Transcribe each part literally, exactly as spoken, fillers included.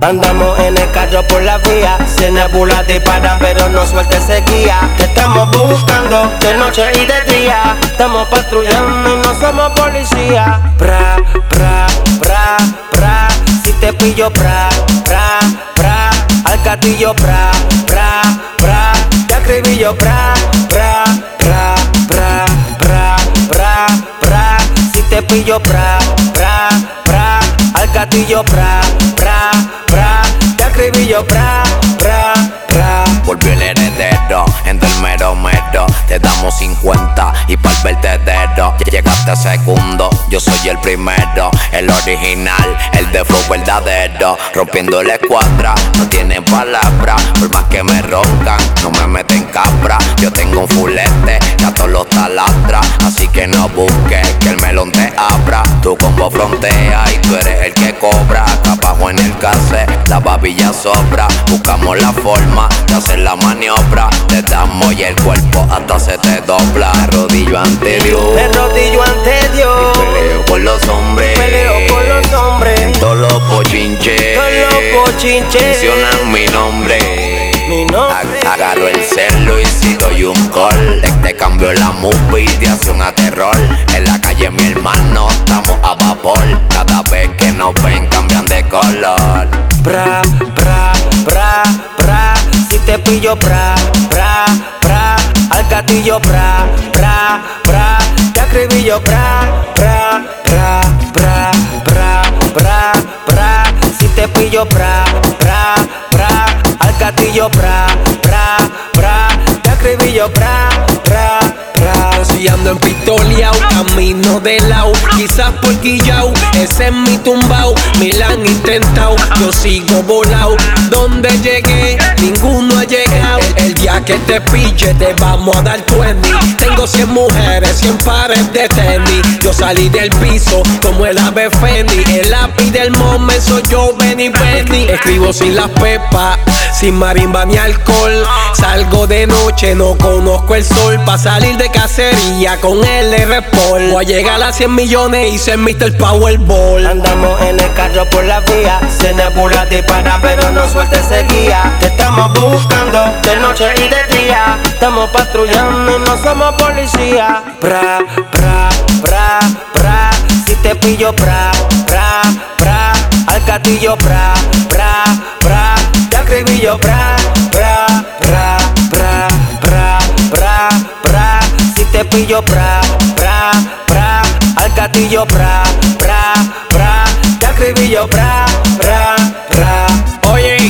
Andamos en el carro por la vía, si en nebula disparan pero no sueltes ese guía. Te estamos buscando de noche y de día, estamos patrullando y no somos policía. Pra, pra, pra, pra, si te pillo pra, pra, pra, al castillo pra, pra, pra, te acribillo pra, pra, pra, pra, pra, pra, pra, si te pillo pra, pra, pra, al castillo pra, pra, pra, te acribillo pra, pra, pra. Volvió el heredero, entre el mero mero. Te damos cincuenta y pa'l vertedero llegaste segundo, yo soy el primero, el original, el de flow verdadero. Rompiendo la escuadra, no tienen palabra. Por más que me roncan, no me meten capra. Yo tengo un fulete, que a todos los taladra. Así que no busques que el melón te abra. Tu combo frontea y tú eres el que cobra. Acá abajo en el case, la babilla sobra. Buscamos la forma de hacer la maniobra. Te damos y el cuerpo hasta se te dobla. Me arrodillo ante Dios, Me arrodillo ante Dios, y peleo con los hombres, peleo con los hombres. en todos los bochinches, Todos los bochinches mencionan mi nombre. Mi nombre. Ag- Agarro el celo y si doy un call, te, te cambio la movie de acción a terror. En la calle mi hermano, estamos a vapor. Cada vez que nos ven cambian de color. Bra, bra, bra, bra, si te pillo bra, bra, bra, al castillo bra, bra, bra, te acribillo bra, bra, bra, bra, bra, bra, bra, si te pillo bra, bra, bra, al castillo bra, bra, bra, te acribillo bra, bra, bra. Si ando en pistoleao, camino de lado, quizás por guillao, ese es mi tumbao. Me la han intentado, yo sigo volado. Donde llegué, ninguno ha llegado. El, el día que te pille, te vamos a dar veinte. Tengo cien mujeres, cien pares de tenis. Yo salí del piso como el ave fénix. El lápiz del moment soy yo, Benny Benny. Escribo sin las pepas, sin marimba ni alcohol. Salgo de noche, no conozco el sol. Pa' salir de cacería con el R-Pol. Voy a llegar a cien millones y ser mister Powerball. Andamos en el carro por la vía, si en nebula dispara pero no sueltes ese guía. Te estamos buscando de noche y de día, estamos patrullando y no somos policía. Bra, bra, bra, bra, si te pillo bra, bra, bra, al castillo bra, bra, bra, te acribillo bra, bra, bra, bra, bra, bra, bra, si te pillo bra, bra, bra, al castillo bra, bra, bra, te acribillo bra, bra, bra. Oye,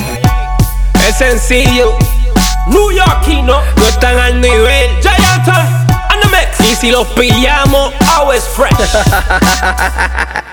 es sencillo, New Yorkino, no están al nivel. Giant and the mix. Y si los pillamos, Always fresh.